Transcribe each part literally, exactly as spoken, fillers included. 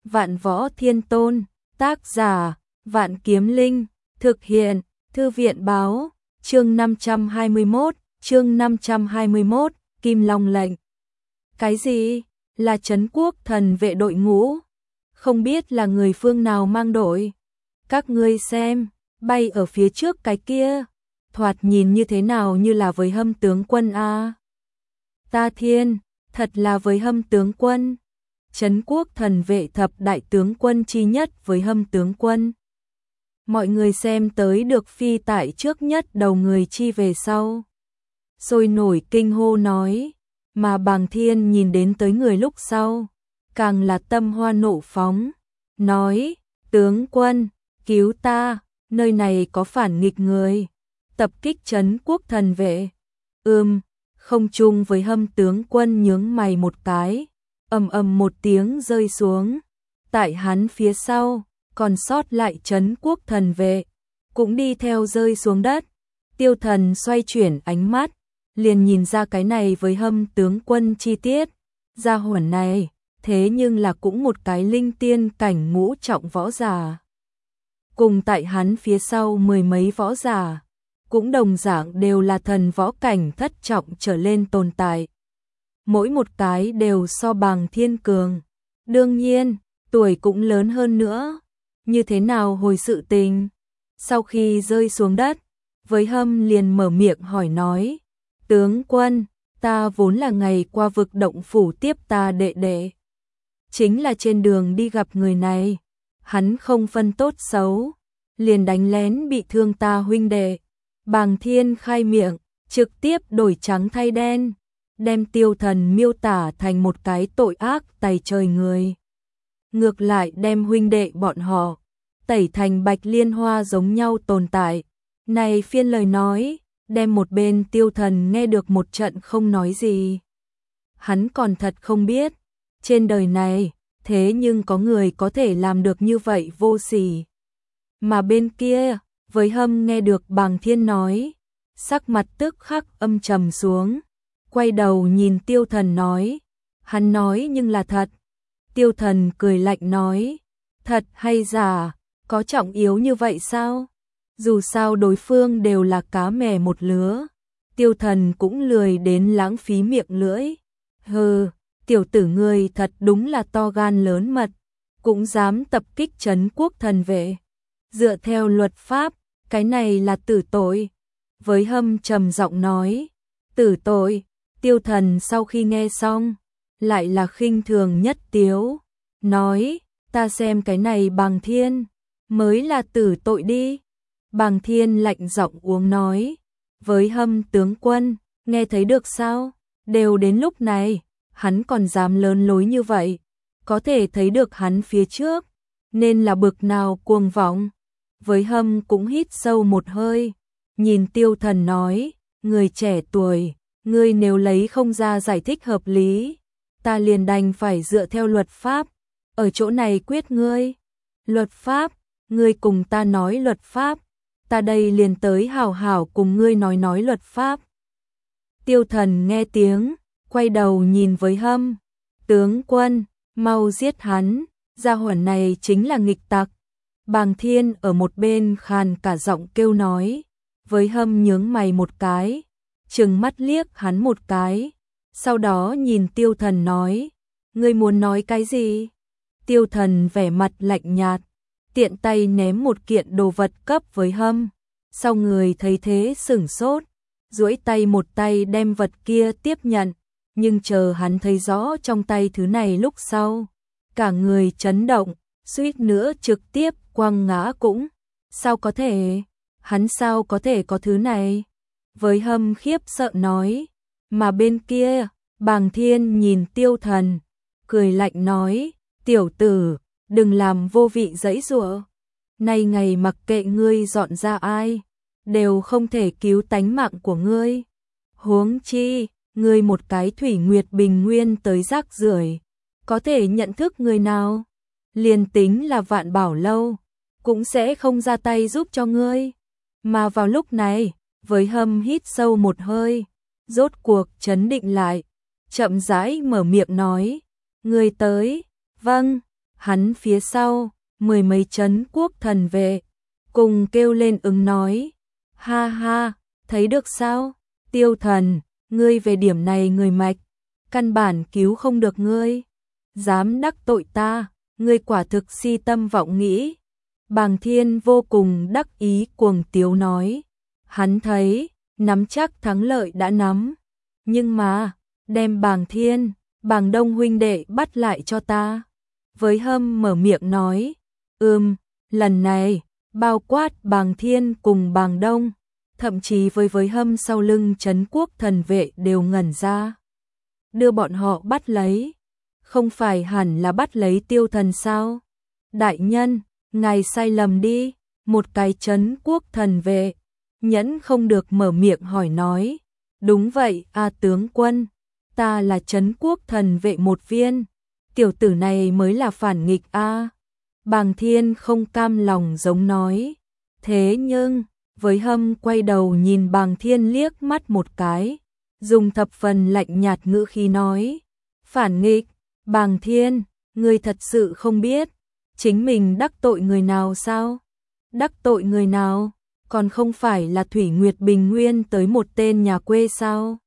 Vạn Võ Thiên Tôn, tác giả, Vạn Kiếm Linh, thực hiện, Thư viện báo, chương năm trăm hai mươi mốt, chương năm trăm hai mươi mốt, Kim Long lệnh. Cái gì? Là Trấn Quốc thần vệ đội ngũ? Không biết là người phương nào mang đội? Các ngươi xem, bay ở phía trước cái kia, thoạt nhìn như thế nào như là với Hâm tướng quân a. Ta thiên, thật là với Hâm tướng quân. Trấn Quốc thần vệ thập đại tướng quân chi nhất với Hâm tướng quân. Mọi người xem tới được phi tại trước nhất đầu người chi về sau. Sôi nổi kinh hô nói, mà Bàng Thiên nhìn đến tới người lúc sau, càng là tâm hoa nộ phóng, nói, tướng quân, cứu ta, nơi này có phản nghịch người, tập kích Trấn Quốc thần vệ. Ừm, không chung với Hâm tướng quân nhướng mày một cái, ầm ầm một tiếng rơi xuống, tại hắn phía sau, còn sót lại Trấn Quốc thần vệ, cũng đi theo rơi xuống đất. Tiêu Thần xoay chuyển ánh mắt, liền nhìn ra cái này với Hâm tướng quân chi tiết, gia hỏa này, thế nhưng là cũng một cái linh tiên cảnh ngũ trọng võ giả. Cùng tại hắn phía sau mười mấy võ giả, cũng đồng dạng đều là thần võ cảnh thất trọng trở lên tồn tại. Mỗi một cái đều so Bàng Thiên cường, đương nhiên, tuổi cũng lớn hơn nữa. Như thế nào hồi sự tình? Sau khi rơi xuống đất, với Hâm liền mở miệng hỏi nói, tướng quân, ta vốn là ngày qua vực động phủ tiếp ta đệ đệ. Chính là trên đường đi gặp người này, hắn không phân tốt xấu, liền đánh lén bị thương ta huynh đệ. Bàng Thiên khai miệng, trực tiếp đổi trắng thay đen, đem Tiêu Thần miêu tả thành một cái tội ác tày trời người. Ngược lại đem huynh đệ bọn họ tẩy thành bạch liên hoa giống nhau tồn tại. Này phiên lời nói, đem một bên Tiêu Thần nghe được một trận không nói gì. Hắn còn thật không biết, trên đời này, thế nhưng có người có thể làm được như vậy vô sỉ. Mà bên kia, với Hâm nghe được Bàng Thiên nói, sắc mặt tức khắc âm trầm xuống, quay đầu nhìn Tiêu Thần nói, hắn nói nhưng là thật. Tiêu Thần cười lạnh nói, thật hay giả, có trọng yếu như vậy sao? Dù sao đối phương đều là cá mè một lứa, Tiêu Thần cũng lười đến lãng phí miệng lưỡi. Hừ, tiểu tử ngươi thật đúng là to gan lớn mật, cũng dám tập kích Trấn Quốc thần vệ. Dựa theo luật pháp, cái này là tử tội. Với Hâm trầm giọng nói, tử tội. Tiêu Thần sau khi nghe xong, lại là khinh thường nhất tiếu, nói, ta xem cái này Bàng Thiên, mới là tử tội đi. Bàng Thiên lạnh giọng uống nói, với Hâm tướng quân, nghe thấy được sao? Đều đến lúc này, hắn còn dám lớn lối như vậy, có thể thấy được hắn phía trước, nên là bực nào cuồng vọng. Với Hâm cũng hít sâu một hơi, nhìn Tiêu Thần nói, người trẻ tuổi, ngươi nếu lấy không ra giải thích hợp lý, ta liền đành phải dựa theo luật pháp, ở chỗ này quyết ngươi. Luật pháp, ngươi cùng ta nói luật pháp, ta đây liền tới hảo hảo cùng ngươi nói nói luật pháp. Tiêu Thần nghe tiếng, quay đầu nhìn với Hâm, tướng quân, mau giết hắn, gia hỏa này chính là nghịch tặc. Bàng Thiên ở một bên khàn cả giọng kêu nói, với Hâm nhướng mày một cái, trừng mắt liếc hắn một cái, sau đó nhìn Tiêu Thần nói, ngươi muốn nói cái gì? Tiêu Thần vẻ mặt lạnh nhạt, tiện tay ném một kiện đồ vật cấp với Hâm, sau người thấy thế sửng sốt, duỗi tay một tay đem vật kia tiếp nhận, nhưng chờ hắn thấy rõ trong tay thứ này lúc sau, cả người chấn động, suýt nữa trực tiếp quăng ngã cũng. Sao có thể? Hắn sao có thể có thứ này? Với Hâm khiếp sợ nói, mà bên kia, Bàng Thiên nhìn Tiêu Thần, cười lạnh nói, tiểu tử, đừng làm vô vị giãy giụa. Nay ngày mặc kệ ngươi dọn ra ai, đều không thể cứu tánh mạng của ngươi. Huống chi, ngươi một cái Thủy Nguyệt Bình Nguyên tới rác rưởi, có thể nhận thức người nào? Liền tính là Vạn Bảo Lâu, cũng sẽ không ra tay giúp cho ngươi. Mà vào lúc này, với Hâm hít sâu một hơi, rốt cuộc trấn định lại, chậm rãi mở miệng nói, ngươi tới, vâng, hắn phía sau, mười mấy trấn quốc thần vệ, cùng kêu lên ứng nói, ha ha, thấy được sao, Tiêu Thần, ngươi về điểm này người mạch, căn bản cứu không được ngươi, dám đắc tội ta, ngươi quả thực si tâm vọng nghĩ. Bàng Thiên vô cùng đắc ý cuồng tiếu nói, hắn thấy, nắm chắc thắng lợi đã nắm, nhưng mà, đem Bàng Thiên, Bàng Đông huynh đệ bắt lại cho ta. Với Hâm mở miệng nói, ừm, lần này, bao quát Bàng Thiên cùng Bàng Đông, thậm chí với với Hâm sau lưng trấn quốc thần vệ đều ngẩn ra. Đưa bọn họ bắt lấy, không phải hẳn là bắt lấy Tiêu Thần sao? Đại nhân, ngài sai lầm đi, một cái trấn quốc thần vệ, nhẫn không được mở miệng hỏi nói, đúng vậy a tướng quân, ta là trấn quốc thần vệ một viên, tiểu tử này mới là phản nghịch a. Bàng Thiên không cam lòng giống nói, thế nhưng, với Hâm quay đầu nhìn Bàng Thiên liếc mắt một cái, dùng thập phần lạnh nhạt ngữ khí nói, phản nghịch, Bàng Thiên, ngươi thật sự không biết, chính mình đắc tội người nào sao? Đắc tội người nào? Còn không phải là Thủy Nguyệt Bình Nguyên tới một tên nhà quê sao?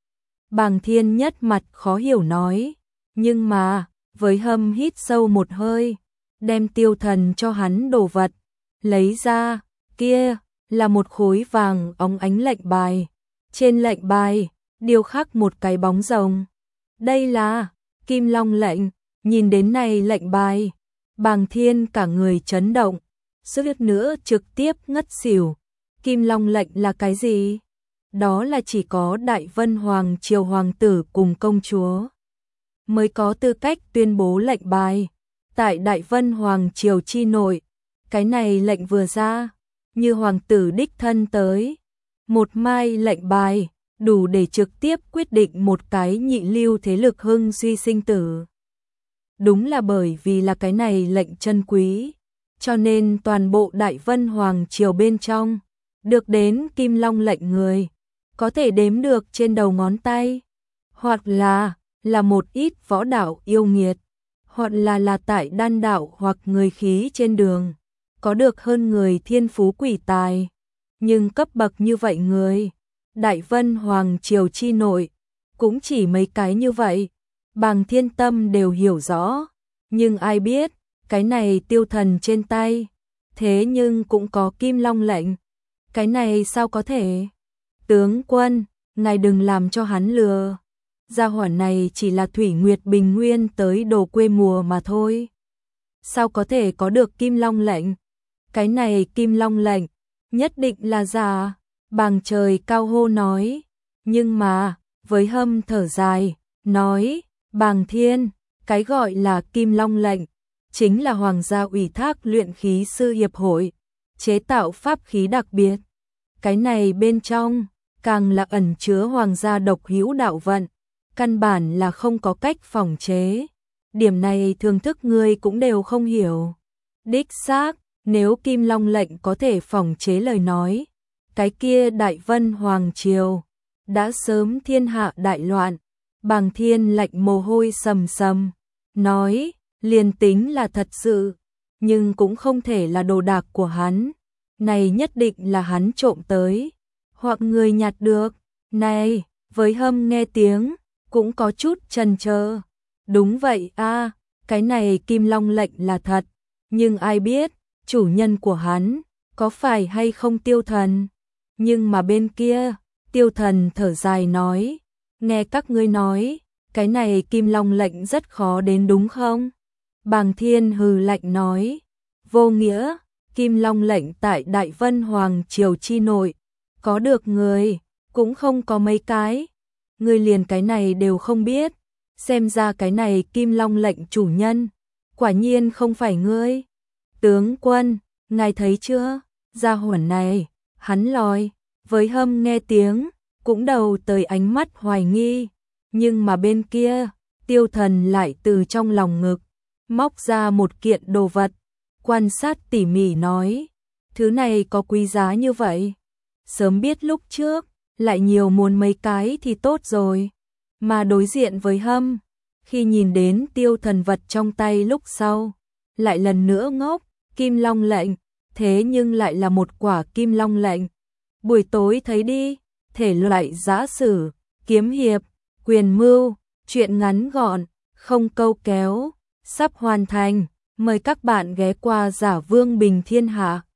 Bàng Thiên nhất mặt khó hiểu nói, nhưng mà, với Hâm hít sâu một hơi, đem Tiêu Thần cho hắn đồ vật, lấy ra, kia, là một khối vàng óng ánh lệnh bài, trên lệnh bài, điêu khắc một cái bóng rồng. Đây là Kim Long lệnh, nhìn đến này lệnh bài, Bàng Thiên cả người chấn động, suýt nữa trực tiếp ngất xỉu. Kim Long lệnh là cái gì? Đó là chỉ có Đại Vân Hoàng triều hoàng tử cùng công chúa mới có tư cách tuyên bố lệnh bài. Tại Đại Vân Hoàng triều chi nội, cái này lệnh vừa ra, như hoàng tử đích thân tới, một mai lệnh bài đủ để trực tiếp quyết định một cái nhị lưu thế lực hưng suy sinh tử. Đúng là bởi vì là cái này lệnh chân quý, cho nên toàn bộ Đại Vân Hoàng triều bên trong, được đến Kim Long lệnh người, có thể đếm được trên đầu ngón tay, hoặc là là một ít võ đạo yêu nghiệt, hoặc là là tại đan đạo hoặc người khí trên đường, có được hơn người thiên phú quỷ tài, nhưng cấp bậc như vậy người, Đại Vân Hoàng triều chi nội, cũng chỉ mấy cái như vậy. Bàng Thiên Tâm đều hiểu rõ, nhưng ai biết, cái này Tiêu Thần trên tay, thế nhưng cũng có Kim Long lệnh, cái này sao có thể? Tướng quân, ngài đừng làm cho hắn lừa, gia hỏa này chỉ là Thủy Nguyệt Bình Nguyên tới đồ quê mùa mà thôi. Sao có thể có được Kim Long lệnh? Cái này Kim Long lệnh, nhất định là giả. Bàng Trời cao hô nói, nhưng mà, với Hâm thở dài, nói, Bàng Thiên, cái gọi là Kim Long lệnh, chính là Hoàng gia ủy thác luyện khí sư hiệp hội, chế tạo pháp khí đặc biệt. Cái này bên trong, càng là ẩn chứa Hoàng gia độc hữu đạo vận, căn bản là không có cách phòng chế. Điểm này thường thức ngươi cũng đều không hiểu. Đích xác, nếu Kim Long lệnh có thể phòng chế lời nói, cái kia Đại Vân Hoàng triều đã sớm thiên hạ đại loạn. Bàng Thiên lạnh mồ hôi sầm sầm, nói, liền tính là thật sự, nhưng cũng không thể là đồ đạc của hắn, này nhất định là hắn trộm tới, hoặc người nhặt được. Này, với Hâm nghe tiếng, cũng có chút chần chờ. Đúng vậy a, cái này Kim Long lệnh là thật, nhưng ai biết, chủ nhân của hắn, có phải hay không Tiêu Thần? Nhưng mà bên kia, Tiêu Thần thở dài nói, nghe các ngươi nói, cái này Kim Long lệnh rất khó đến đúng không? Bàng Thiên hừ lạnh nói, vô nghĩa, Kim Long lệnh tại Đại Vân Hoàng triều chi nội, có được người, cũng không có mấy cái. Ngươi liền cái này đều không biết, xem ra cái này Kim Long lệnh chủ nhân, quả nhiên không phải ngươi. Tướng quân, ngài thấy chưa, gia hỏa này, hắn lòi. Với Hâm nghe tiếng, cũng đầu tới ánh mắt hoài nghi, nhưng mà bên kia, Tiêu Thần lại từ trong lòng ngực, móc ra một kiện đồ vật, quan sát tỉ mỉ nói, thứ này có quý giá như vậy, sớm biết lúc trước, lại nhiều muốn mấy cái thì tốt rồi. Mà đối diện với Hâm, khi nhìn đến Tiêu Thần vật trong tay lúc sau, lại lần nữa ngốc, Kim Long lệnh, thế nhưng lại là một quả Kim Long lệnh. Buổi tối thấy đi, thể loại giã sử, kiếm hiệp, quyền mưu, truyện ngắn gọn, không câu kéo, sắp hoàn thành. Mời các bạn ghé qua Giả Vương Bình Thiên Hạ.